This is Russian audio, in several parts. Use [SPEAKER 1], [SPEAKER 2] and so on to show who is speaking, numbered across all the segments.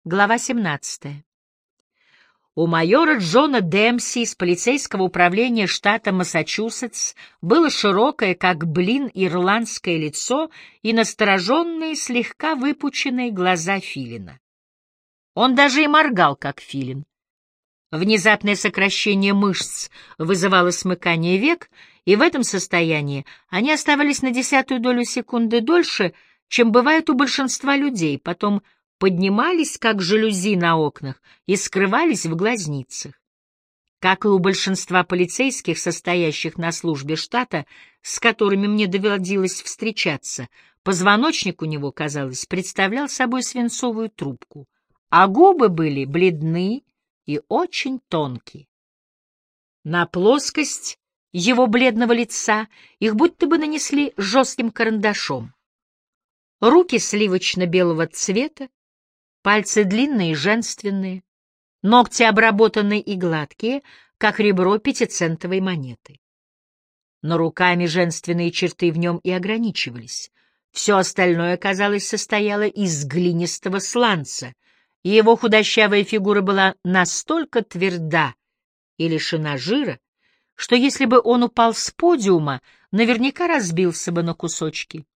[SPEAKER 1] Глава 17. У майора Джона Демпси из полицейского управления штата Массачусетс было широкое, как блин, ирландское лицо и настороженные, слегка выпученные глаза филина. Он даже и моргал, как филин. Внезапное сокращение мышц вызывало смыкание век, и в этом состоянии они оставались на 0,1 секунды дольше, чем бывает у большинства людей, потом поднимались, как жалюзи на окнах, и скрывались в глазницах. Как и у большинства полицейских, состоящих на службе штата, с которыми мне доводилось встречаться, позвоночник у него, казалось, представлял собой свинцовую трубку, а губы были бледны и очень тонкие. На плоскость его бледного лица их будто бы нанесли жестким карандашом. Руки сливочно-белого цвета, пальцы длинные и женственные, ногти обработанные и гладкие, как ребро пятицентовой монеты. Но руками женственные черты в нем и ограничивались. Все остальное, казалось, состояло из глинистого сланца, и его худощавая фигура была настолько тверда и лишена жира, что если бы он упал с подиума, наверняка разбился бы на кусочки.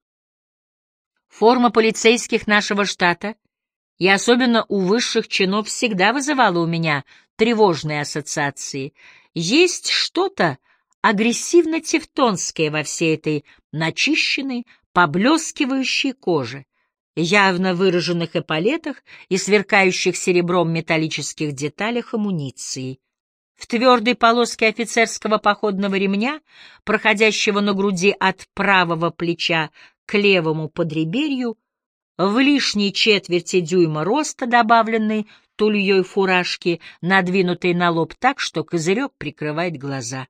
[SPEAKER 1] Форма полицейских нашего штата, и особенно у высших чинов, всегда вызывала у меня тревожные ассоциации. Есть что-то агрессивно-тевтонское во всей этой начищенной, поблескивающей коже, явно выраженных эполетах и сверкающих серебром металлических деталях амуниции, в твердой полоске офицерского походного ремня, проходящего на груди от правого плеча к левому подреберью, в лишней четверти дюйма роста, добавленной тульей фуражки, надвинутой на лоб так, что козырек прикрывает глаза.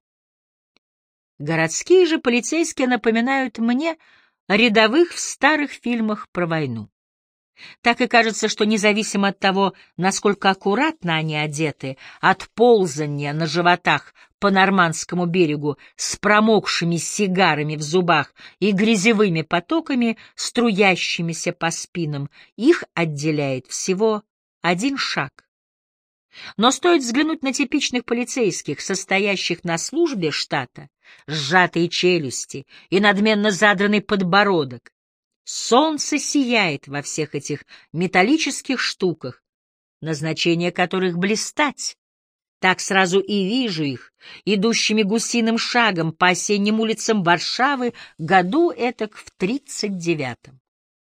[SPEAKER 1] Городские же полицейские напоминают мне рядовых в старых фильмах про войну. Так и кажется, что независимо от того, насколько аккуратно они одеты, от ползания на животах по Нормандскому берегу с промокшими сигарами в зубах и грязевыми потоками, струящимися по спинам, их отделяет всего один шаг. Но стоит взглянуть на типичных полицейских, состоящих на службе штата, сжатые челюсти и надменно задранный подбородок. Солнце сияет во всех этих металлических штуках, назначение которых — блистать. Так сразу и вижу их, идущими гусиным шагом по осенним улицам Варшавы году этак в 39-м.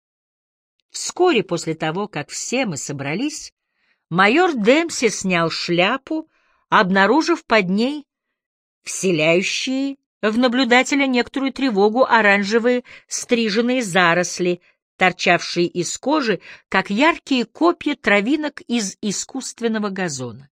[SPEAKER 1] Вскоре после того, как все мы собрались, майор Демпси снял шляпу, обнаружив под ней вселяющие в наблюдателя некоторую тревогу оранжевые стриженные заросли, торчавшие из кожи, как яркие копья травинок из искусственного газона.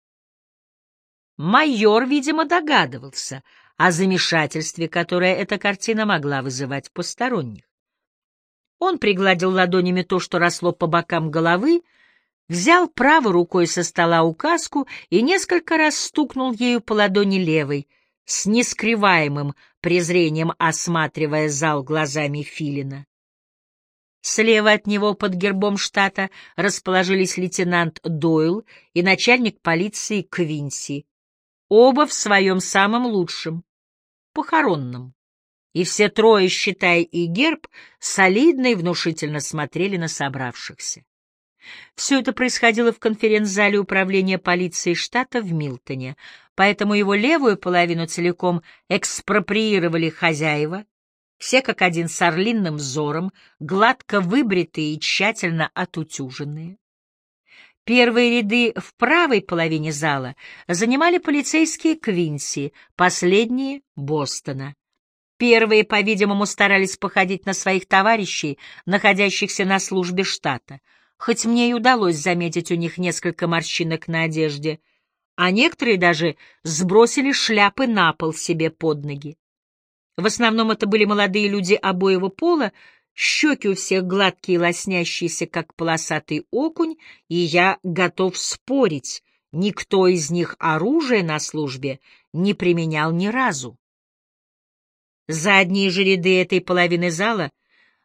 [SPEAKER 1] Майор, видимо, догадывался о замешательстве, которое эта картина могла вызывать в посторонних. Он пригладил ладонями то, что росло по бокам головы, взял правой рукой со стола указку и несколько раз стукнул ею по ладони левой, с нескрываемым презрением осматривая зал глазами филина. Слева от него под гербом штата расположились лейтенант Дойл и начальник полиции Квинси, оба в своем самом лучшем, похоронном. И все трое, считая и герб, солидно и внушительно смотрели на собравшихся. Все это происходило в конференц-зале управления полиции штата в Милтоне, поэтому его левую половину целиком экспроприировали хозяева, все как один с орлиным взором, гладко выбритые и тщательно отутюженные. Первые ряды в правой половине зала занимали полицейские Квинси, последние — Бостона. Первые, по-видимому, старались походить на своих товарищей, находящихся на службе штата, хоть мне и удалось заметить у них несколько морщинок на одежде, а некоторые даже сбросили шляпы на пол себе под ноги. В основном это были молодые люди обоего пола, щеки у всех гладкие и лоснящиеся, как полосатый окунь, и я готов спорить, никто из них оружие на службе не применял ни разу. Задние же ряды этой половины зала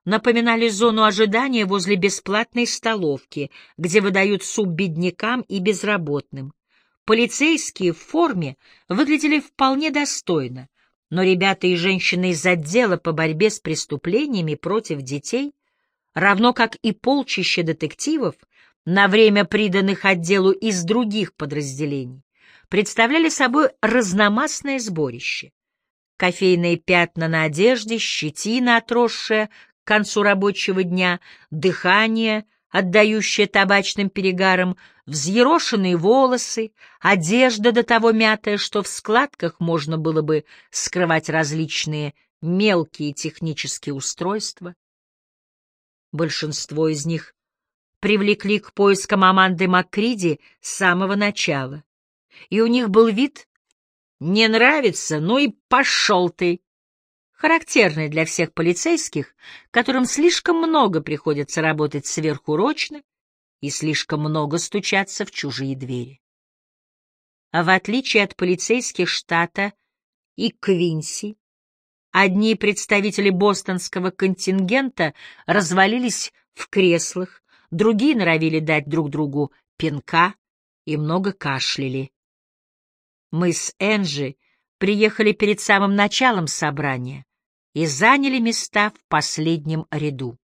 [SPEAKER 1] напоминали зону ожидания возле бесплатной столовки, где выдают суп беднякам и безработным. Полицейские в форме выглядели вполне достойно, но ребята и женщины из отдела по борьбе с преступлениями против детей, равно как и полчища детективов, на время приданных отделу из других подразделений, представляли собой разномастное сборище. Кофейные пятна на одежде, щетина, отросшая к концу рабочего дня, дыхание, отдающее табачным перегаром, взъерошенные волосы, одежда до того мятая, что в складках можно было бы скрывать различные мелкие технические устройства. Большинство из них привлекли к поискам Аманды Маккриди с самого начала, и у них был вид «не нравится, ну и пошел ты», характерный для всех полицейских, которым слишком много приходится работать сверхурочно и слишком много стучаться в чужие двери. А в отличие от полицейских штата и Квинси, одни представители бостонского контингента развалились в креслах, другие норовили дать друг другу пинка и много кашляли. Мы с Энджи приехали перед самым началом собрания и заняли места в последнем ряду.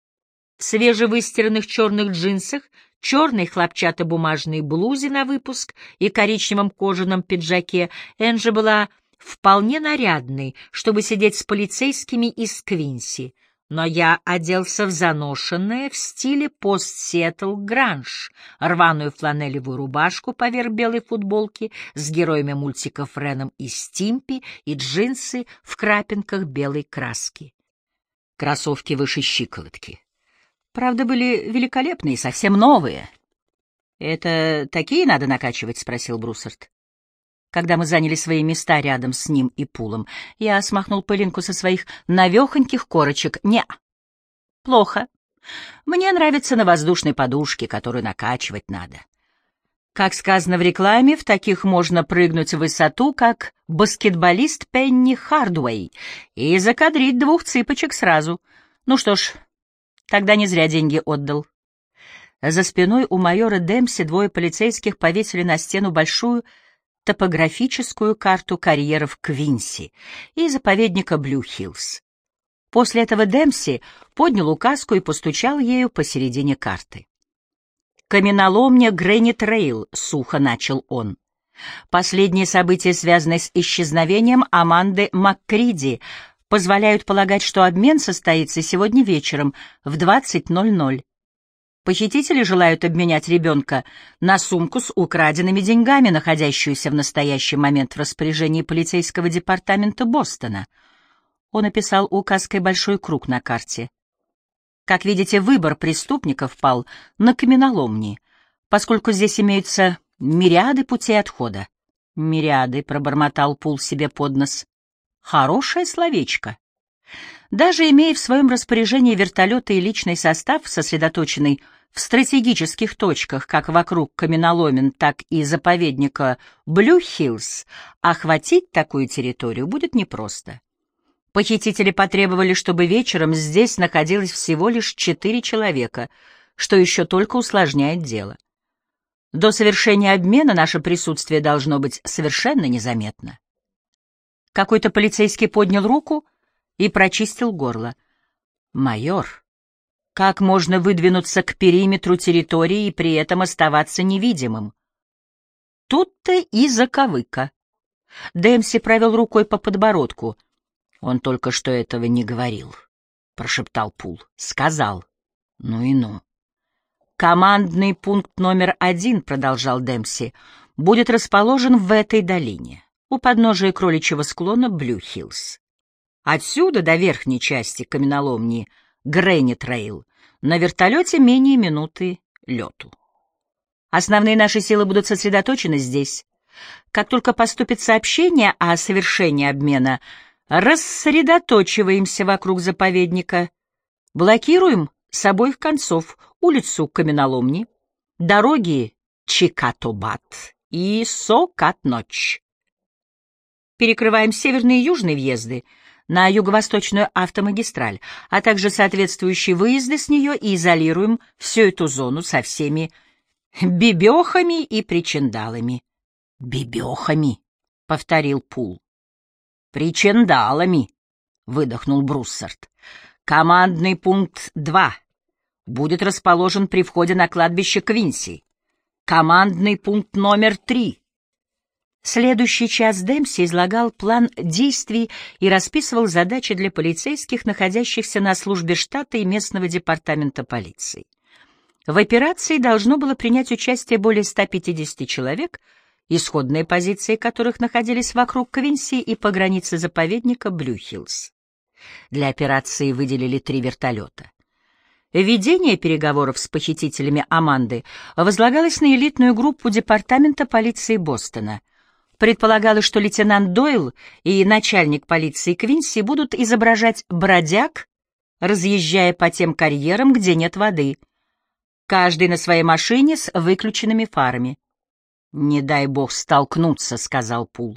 [SPEAKER 1] В свежевыстиранных черных джинсах, черной хлопчатобумажной блузе на выпуск и коричневом кожаном пиджаке Энджи была вполне нарядной, чтобы сидеть с полицейскими из Квинси, но я оделся в заношенное в стиле пост-сиэтл гранж, рваную фланелевую рубашку поверх белой футболки с героями мультиков Реном и Стимпи и джинсы в крапинках белой краски. Кроссовки выше щиколотки. Правда, были великолепные, совсем новые. «Это такие надо накачивать?» — спросил Бруссард. Когда мы заняли свои места рядом с ним и Пулом, я смахнул пылинку со своих навехоньких корочек. «Не, плохо. Мне нравится на воздушной подушке, которую накачивать надо. Как сказано в рекламе, в таких можно прыгнуть в высоту, как баскетболист Пенни Хардуэй, и закадрить 2 цыпочек сразу. Ну что ж, тогда не зря деньги отдал». За спиной у майора Демпси 2 полицейских повесили на стену большую топографическую карту карьеров Квинси и заповедника Блю-Хиллз. После этого Демпси поднял указку и постучал ею посередине карты. «Каменоломня Грэнни-Трейл», — сухо начал он. «Последние события, связанные с исчезновением Аманды Маккриди, позволяют полагать, что обмен состоится сегодня вечером в 20:00. Похитители желают обменять ребенка на сумку с украденными деньгами, находящуюся в настоящий момент в распоряжении полицейского департамента Бостона». Он описал указкой большой круг на карте. «Как видите, выбор преступников пал на каменоломни, поскольку здесь имеются мириады путей отхода». «Мириады», — пробормотал Пул себе под нос. «Хорошее словечко». Даже имея в своем распоряжении вертолеты и личный состав, сосредоточенный в стратегических точках как вокруг каменоломен, так и заповедника Блю-Хиллз, охватить такую территорию будет непросто. Похитители потребовали, чтобы вечером здесь находилось всего лишь 4 человека, что еще только усложняет дело. До совершения обмена наше присутствие должно быть совершенно незаметно. Какой-то полицейский поднял руку и прочистил горло. «Майор, как можно выдвинуться к периметру территории и при этом оставаться невидимым?» Тут-то и заковыка. Демпси провел рукой по подбородку. «Он только что этого не говорил», — прошептал Пул. «Сказал. Ну и ну». «Командный пункт номер 1, — продолжал Демпси, — будет расположен в этой долине, у подножия кроличьего склона Блю-Хиллз. Отсюда до верхней части каменоломни Грэнни-Трейл на вертолете менее минуты лету. Основные наши силы будут сосредоточены здесь. Как только поступит сообщение о совершении обмена, рассредоточиваемся вокруг заповедника, блокируем с обоих концов улицу Каменоломни, дороги Чикатобат и Сокат-Ночь. Перекрываем северные и южные въезды. на юго-восточную автомагистраль, а также соответствующие выезды с нее, и изолируем всю эту зону со всеми бибехами и причиндалами. — Бибехами, — повторил Пул. — Причиндалами, — выдохнул Бруссард. — Командный пункт 2 будет расположен при входе на кладбище Квинси. Командный пункт номер 3. Следующий час Демпси излагал план действий и расписывал задачи для полицейских, находящихся на службе штата и местного департамента полиции. В операции должно было принять участие более 150 человек, исходные позиции которых находились вокруг Квинси и по границе заповедника Блю-Хиллз. Для операции выделили 3 вертолета. Ведение переговоров с похитителями Аманды возлагалось на элитную группу департамента полиции Бостона. Предполагалось, что лейтенант Дойл и начальник полиции Квинси будут изображать бродяг, разъезжая по тем карьерам, где нет воды, каждый на своей машине с выключенными фарами. «Не дай бог столкнуться», — сказал Пул.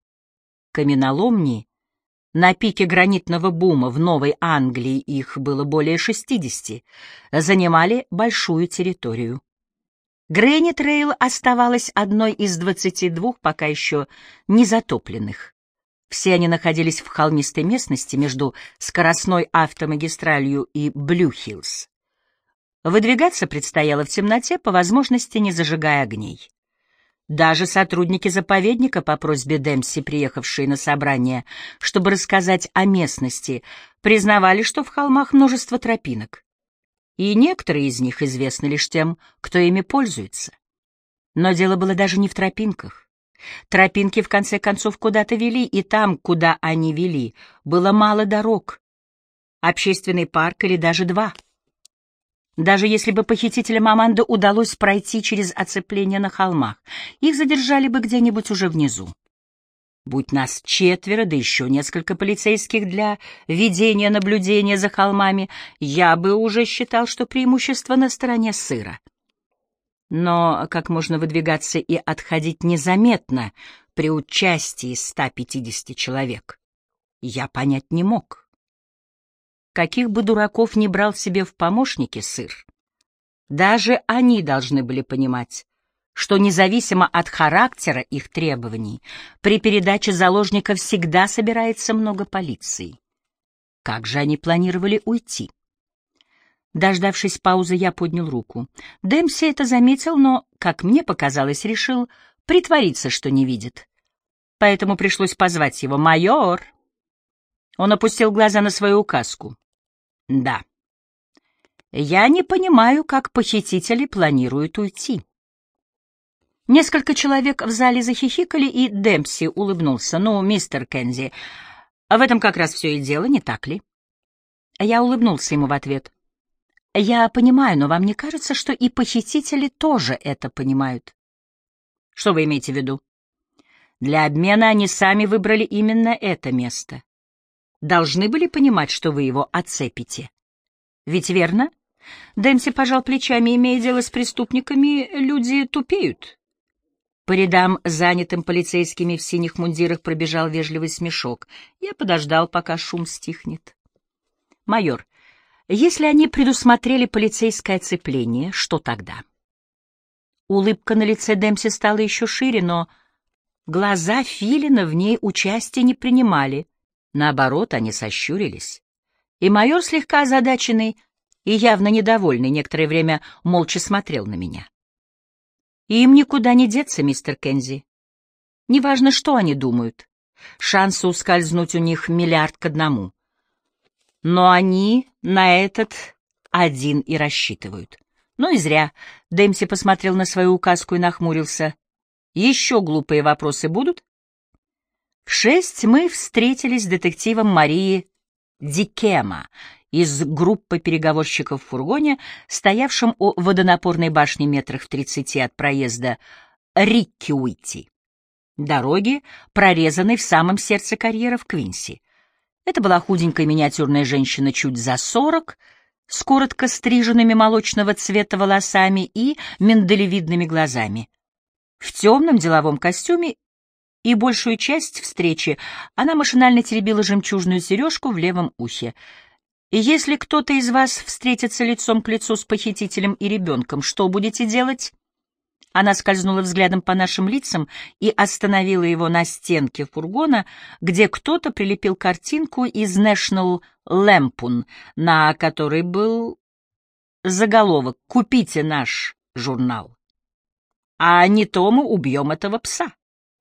[SPEAKER 1] Каменоломни на пике гранитного бума в Новой Англии, их было более 60, занимали большую территорию. Грэнит-Рейл оставалась одной из 22 пока еще не затопленных. Все они находились в холмистой местности между скоростной автомагистралью и Блю-Хиллз. Выдвигаться предстояло в темноте, по возможности не зажигая огней. Даже сотрудники заповедника, по просьбе Демпси, приехавшие на собрание, чтобы рассказать о местности, признавали, что в холмах множество тропинок, и некоторые из них известны лишь тем, кто ими пользуется. Но дело было даже не в тропинках. Тропинки, в конце концов, куда-то вели, и там, куда они вели, было мало дорог, общественный парк или даже 2. Даже если бы похитителям Аманды удалось пройти через оцепление на холмах, их задержали бы где-нибудь уже внизу. Будь нас 4, да еще несколько полицейских для ведения наблюдения за холмами, я бы уже считал, что преимущество на стороне сыра. Но как можно выдвигаться и отходить незаметно при участии 150 человек, я понять не мог. Каких бы дураков ни брал себе в помощники сыр, даже они должны были понимать, что независимо от характера их требований, при передаче заложников всегда собирается много полиции. Как же они планировали уйти? Дождавшись паузы, я поднял руку. Демпси это заметил, но, как мне показалось, решил притвориться, что не видит. Поэтому пришлось позвать его. «Майор!» Он опустил глаза на свою указку. «Да. Я не понимаю, как похитители планируют уйти». Несколько человек в зале захихикали, и Демпси улыбнулся. «Ну, мистер Кензи, в этом как раз все и дело, не так ли?» Я улыбнулся ему в ответ. «Я понимаю, но вам не кажется, что и похитители тоже это понимают?» «Что вы имеете в виду?» «Для обмена они сами выбрали именно это место. Должны были понимать, что вы его оцепите. Ведь верно?» Демпси пожал плечами. «Имея дело с преступниками, люди тупеют». По рядам, занятым полицейскими в синих мундирах, пробежал вежливый смешок. Я подождал, пока шум стихнет. «Майор, если они предусмотрели полицейское оцепление, что тогда?» Улыбка на лице Демпси стала еще шире, но глаза Филина в ней участия не принимали. Наоборот, они сощурились. И майор, слегка озадаченный и явно недовольный, некоторое время молча смотрел на меня. «Им никуда не деться, мистер Кензи. Неважно, что они думают. Шансы ускользнуть у них 1,000,000,000 к 1. Но они на этот 1 и рассчитывают. Ну и зря». Демпси посмотрел на свою указку и нахмурился. «Еще глупые вопросы будут?» В 6 мы встретились с детективом Марией Дикема из группы переговорщиков в фургоне, стоявшем у водонапорной башни метрах в 30 от проезда Рикки-Уитти, дороги, прорезанной в самом сердце карьера в Квинси. Это была худенькая миниатюрная женщина чуть за 40, с коротко стриженными молочного цвета волосами и миндалевидными глазами, в темном деловом костюме и большую часть встречи она машинально теребила жемчужную сережку в левом ухе. «Если кто-то из вас встретится лицом к лицу с похитителем и ребенком, что будете делать?» Она скользнула взглядом по нашим лицам и остановила его на стенке фургона, где кто-то прилепил картинку из National Lampoon, на которой был заголовок «Купите наш журнал, а не то мы убьем этого пса».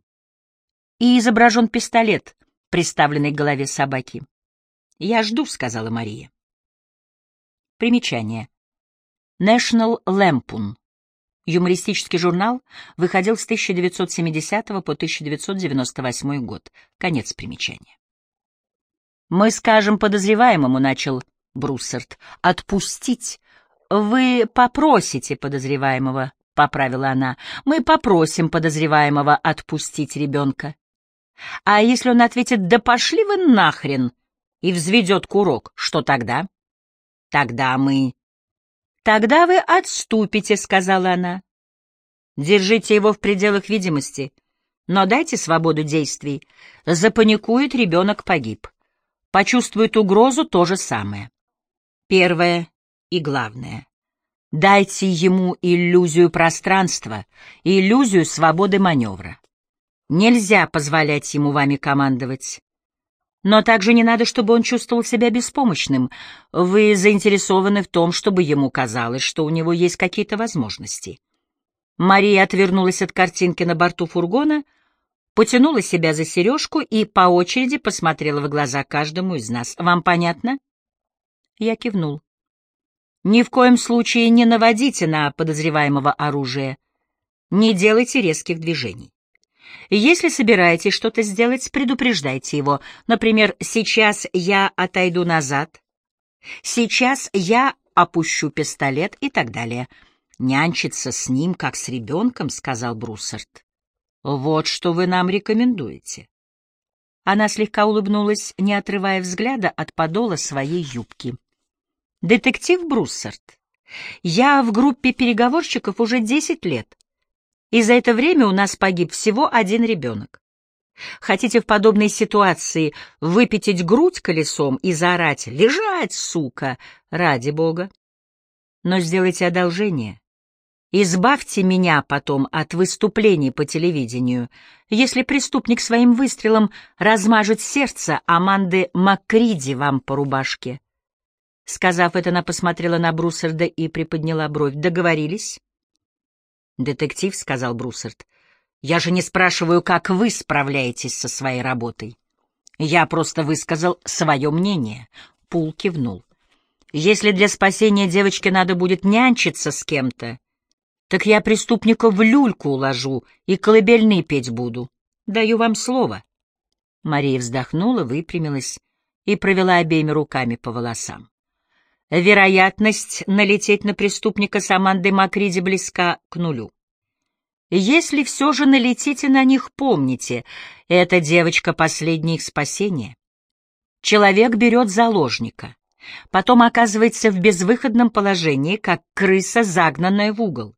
[SPEAKER 1] И изображен пистолет, приставленный к голове собаки. «Я жду», — сказала Мария. Примечание. National Lampoon. Юмористический журнал выходил с 1970 по 1998 год. Конец примечания. «Мы скажем подозреваемому», — начал Бруссард, — «отпустить». «Вы попросите подозреваемого», — поправила она. «Мы попросим подозреваемого отпустить ребенка. А если он ответит «да пошли вы нахрен» и взведет курок, что тогда?» «Тогда мы...» «Тогда вы отступите», — сказала она. «Держите его в пределах видимости, но дайте свободу действий. Запаникует — ребенок погиб. Почувствует угрозу — то же самое. Первое и главное. Дайте ему иллюзию пространства, иллюзию свободы маневра. Нельзя позволять ему вами командовать. Но также не надо, чтобы он чувствовал себя беспомощным. Вы заинтересованы в том, чтобы ему казалось, что у него есть какие-то возможности». Мария отвернулась от картинки на борту фургона, потянула себя за сережку и по очереди посмотрела в глаза каждому из нас. «Вам понятно?» Я кивнул. «Ни в коем случае не наводите на подозреваемого оружие. Не делайте резких движений. Если собираетесь что-то сделать, предупреждайте его. Например, сейчас я отойду назад, сейчас я опущу пистолет и так далее. Нянчиться с ним, как с ребенком», — сказал Бруссард. «Вот что вы нам рекомендуете». Она слегка улыбнулась, не отрывая взгляда от подола своей юбки. «Детектив Бруссард, я в группе переговорщиков уже 10 лет. И за это время у нас погиб всего один ребенок. Хотите в подобной ситуации выпятить грудь колесом и заорать «Лежать, сука!» Ради бога. Но сделайте одолжение. Избавьте меня потом от выступлений по телевидению, если преступник своим выстрелом размажет сердце Аманды Макриди вам по рубашке». Сказав это, она посмотрела на Бруссарда и приподняла бровь. «Договорились?» «Детектив», — сказал Бруссард, — «я же не спрашиваю, как вы справляетесь со своей работой. Я просто высказал свое мнение». Пул кивнул. «Если для спасения девочки надо будет нянчиться с кем-то, так я преступника в люльку уложу и колыбельные петь буду. Даю вам слово». Мария вздохнула, выпрямилась и провела обеими руками по волосам. «Вероятность налететь на преступника с Амандой Макриди близка к нулю. Если все же налетите на них, помните, эта девочка — последнее их спасение. Человек берет заложника, потом оказывается в безвыходном положении, как крыса, загнанная в угол.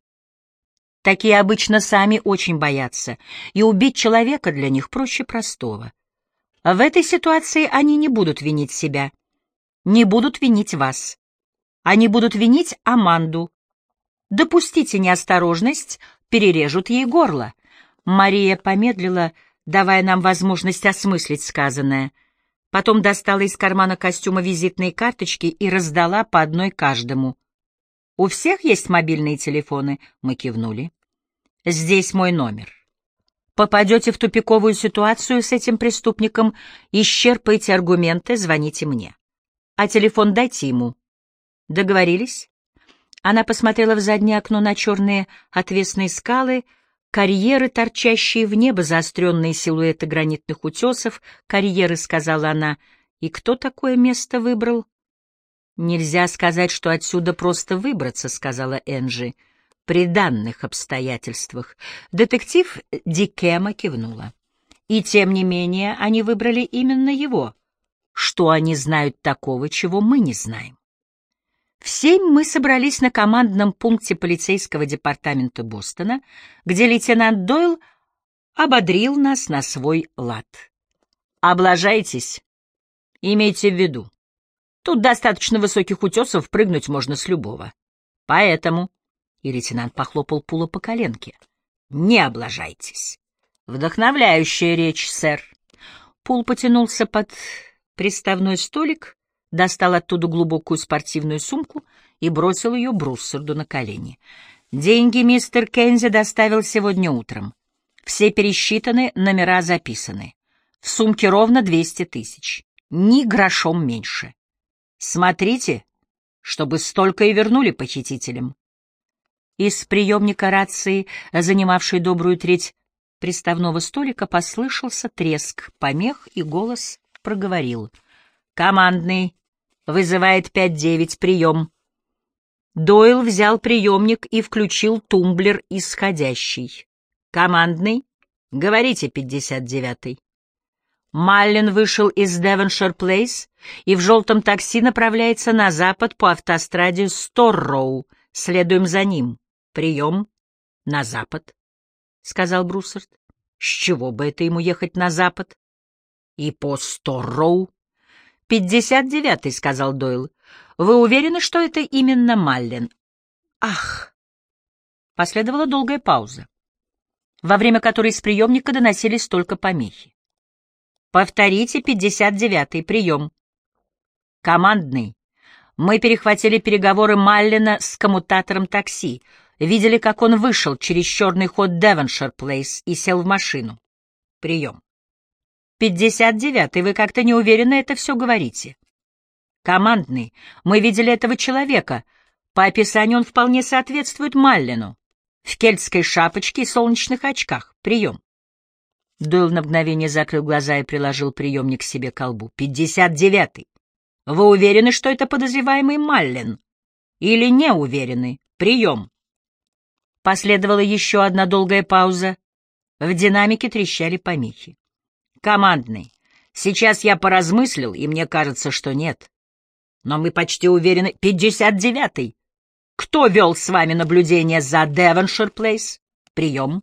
[SPEAKER 1] Такие обычно сами очень боятся, и убить человека для них проще простого. В этой ситуации они не будут винить себя, не будут винить вас. Они будут винить Аманду. Допустите неосторожность, перережут ей горло». Мария помедлила, давая нам возможность осмыслить сказанное. Потом достала из кармана костюма визитные карточки и раздала по одной каждому. «У всех есть мобильные телефоны?» Мы кивнули. «Здесь мой номер. Попадете в тупиковую ситуацию с этим преступником, исчерпайте аргументы, звоните мне. А телефон дайте ему. Договорились?» Она посмотрела в заднее окно на черные отвесные скалы, карьеры, торчащие в небо, заостренные силуэты гранитных утесов. «Карьеры», — сказала она. «И кто такое место выбрал?» «Нельзя сказать, что отсюда просто выбраться», — сказала Энджи. «При данных обстоятельствах». Детектив Дикема кивнула. «И тем не менее они выбрали именно его. Что они знают такого, чего мы не знаем?» В 7 мы собрались на командном пункте полицейского департамента Бостона, где лейтенант Дойл ободрил нас на свой лад. «Облажайтесь, имейте в виду. Тут достаточно высоких утесов, прыгнуть можно с любого. Поэтому...» И лейтенант похлопал Пула по коленке. «Не облажайтесь». «Вдохновляющая речь, сэр». Пул потянулся под приставной столик, достал оттуда глубокую спортивную сумку и бросил ее Бруссарду на колени. «Деньги мистер Кензи доставил сегодня утром. Все пересчитаны, номера записаны. В сумке ровно 200 тысяч. Ни грошом меньше. Смотрите, чтобы столько и вернули похитителям». Из приемника рации, занимавшей добрую треть приставного столика, послышался треск помех, и голос проговорил. «Командный. Вызывает 5-9. Прием». Дойл взял приемник и включил тумблер исходящий. «Командный. Говорите, 59-й». Маллен вышел из Девоншир-Плейс и в желтом такси направляется на запад по автостраде Сторроу. Следуем за ним. Прием. На запад, — сказал Бруссард. С чего бы это ему ехать на запад? И по Сторроу. 59-й, — сказал Дойл. Вы уверены, что это именно Маллен? Ах! Последовала долгая пауза, во время которой из приемника доносились только помехи. Повторите, 59-й, прием. Командный. Мы перехватили переговоры Маллена с коммутатором такси, видели, как он вышел через черный ход Девоншир-Плейс и сел в машину. Прием. 59-й, вы как-то неуверенно это все говорите. Командный, мы видели этого человека. По описанию он вполне соответствует Маллену. В кельтской шапочке и солнечных очках. Прием. Дойл на мгновение закрыл глаза и приложил приемник к себе к колбу. 59-й. Вы уверены, что это подозреваемый Маллен? Или не уверены? Прием. Последовала еще одна долгая пауза. В динамике трещали помехи. Командный. Сейчас я поразмыслил, и мне кажется, что нет. Но мы почти уверены. 59-й. Кто вел с вами наблюдение за Девоншир-Плейс? Прием.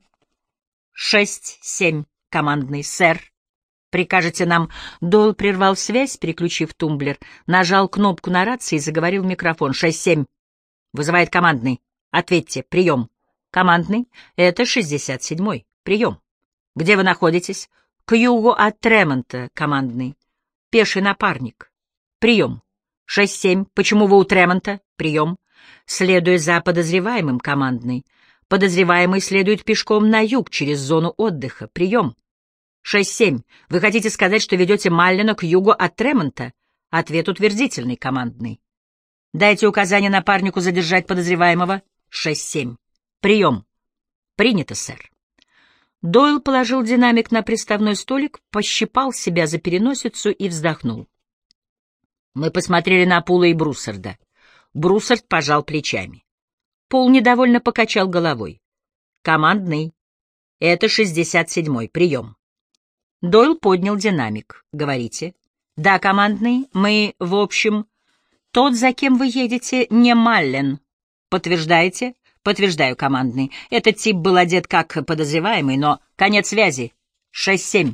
[SPEAKER 1] 6-7. Командный. Сэр. Прикажете нам... Дойл прервал связь, переключив тумблер, нажал кнопку на рации и заговорил в микрофон. 6-7. Вызывает командный. Ответьте. Прием. Командный. Это 67-й. Прием. Где вы находитесь? К югу от Тремонта, командный. Пеший напарник. Прием. 6-7. Почему вы у Тремонта? Прием. Следуя за подозреваемым, командный. Подозреваемый следует пешком на юг через зону отдыха. Прием. 6-7. Вы хотите сказать, что ведете Маллена к югу от Тремонта? Ответ утвердительный, командный. Дайте указание напарнику задержать подозреваемого. 6-7. Прием. Принято, сэр. Дойл положил динамик на приставной столик, пощипал себя за переносицу и вздохнул. Мы посмотрели на Пула и Бруссарда. Бруссард пожал плечами. Пул недовольно покачал головой. Командный. Это 67-й. Прием. Дойл поднял динамик. Говорите. Да, командный. Мы, в общем... Тот, за кем вы едете, не Маллен. Подтверждаете? Подтверждаю, командный. Этот тип был одет как подозреваемый, но... Конец связи. 6-7.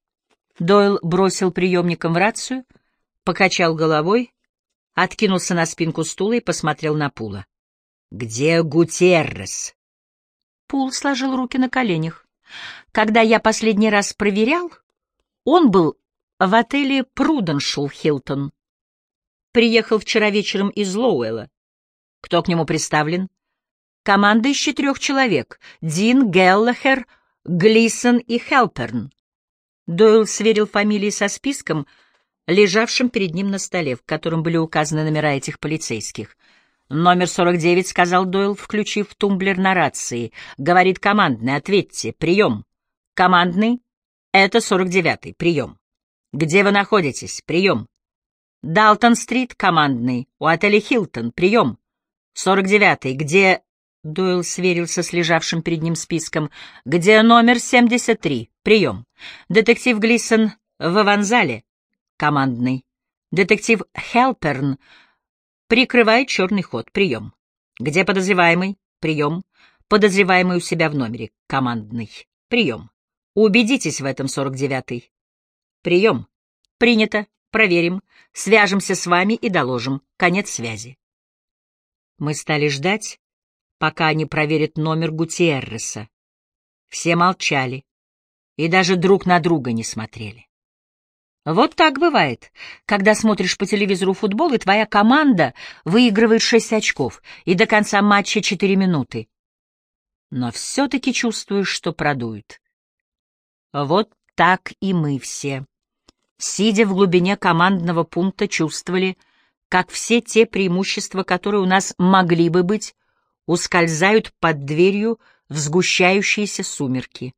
[SPEAKER 1] Дойл бросил приемником в рацию, покачал головой, откинулся на спинку стула и посмотрел на Пула. «Где Гутеррес?» Пул сложил руки на коленях. «Когда я последний раз проверял, он был в отеле Пруденшул Хилтон. Приехал вчера вечером из Лоуэлла. Кто к нему представлен? Команда из 4 человек. Дин, Геллахер, Глисон и Хелперн». Дойл сверил фамилии со списком, лежавшим перед ним на столе, в котором были указаны номера этих полицейских. «Номер 49», — сказал Дойл, включив тумблер на рации. «Говорит командный, ответьте. Прием». «Командный, это 49-й. Прием». «Где вы находитесь? Прием». «Далтон-стрит, командный, у отеля «Хилтон». Прием». «49-й, где...» Дойл сверился с лежавшим перед ним списком. «Где номер 73? Прием». «Детектив Глисон в аванзале». Командный. «Детектив Хелперн прикрывает черный ход. Прием». «Где подозреваемый?» Прием. «Подозреваемый у себя в номере». Командный. Прием. Убедитесь в этом, 49-й. Прием. Принято. Проверим. Свяжемся с вами и доложим. Конец связи. Мы стали ждать, пока они проверят номер Гутиерреса. Все молчали и даже друг на друга не смотрели. Вот так бывает, когда смотришь по телевизору футбол, и твоя команда выигрывает 6 очков, и до конца матча 4 минуты. Но все-таки чувствуешь, что продуют. Вот так и мы все, сидя в глубине командного пункта, чувствовали, как все те преимущества, которые у нас могли бы быть, ускользают под дверью в сгущающиеся сумерки.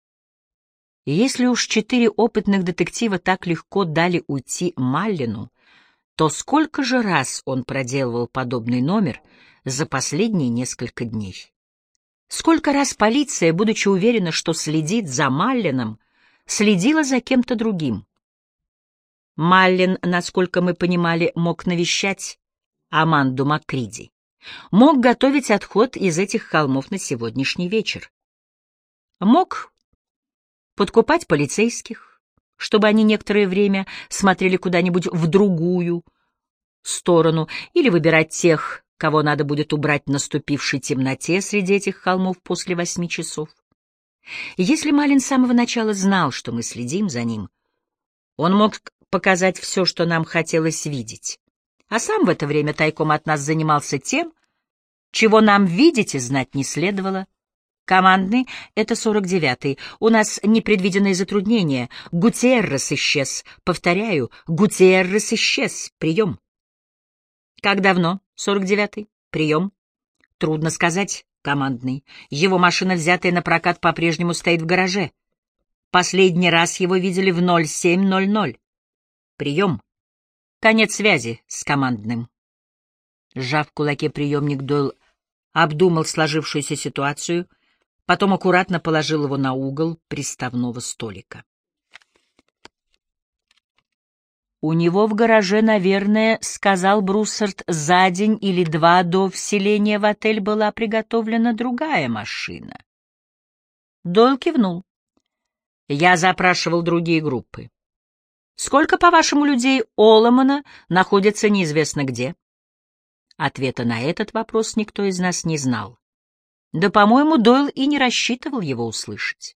[SPEAKER 1] И если уж 4 опытных детектива так легко дали уйти Маллину, то сколько же раз он проделывал подобный номер за последние несколько дней? Сколько раз полиция, будучи уверена, что следит за Маллином, следила за кем-то другим? Маллин, насколько мы понимали, мог навещать Аманду Маккриди, мог готовить отход из этих холмов на сегодняшний вечер, мог подкупать полицейских, чтобы они некоторое время смотрели куда-нибудь в другую сторону, или выбирать тех, кого надо будет убрать в наступившей темноте среди этих холмов после 8 часов. Если Малин с самого начала знал, что мы следим за ним, он мог показать все, что нам хотелось видеть, а сам в это время тайком от нас занимался тем, чего нам видеть и знать не следовало. Командный — это 49-й. У нас непредвиденные затруднения. Гутиеррес исчез. Повторяю, Гутиеррес исчез. Прием. Как давно, 49-й? Прием. Трудно сказать, командный. Его машина, взятая на прокат, по-прежнему стоит в гараже. Последний раз его видели в 07:00. Прием. Конец связи с командным. Сжав в кулаке приемник, Дойл обдумал сложившуюся ситуацию, потом аккуратно положил его на угол приставного столика. «У него в гараже, наверное, — сказал Бруссард, — за день или 2 до вселения в отель была приготовлена другая машина». Дойл кивнул. «Я запрашивал другие группы. Сколько, по-вашему, людей Оломана находится неизвестно где?» Ответа на этот вопрос никто из нас не знал. Да, по-моему, Дойл и не рассчитывал его услышать.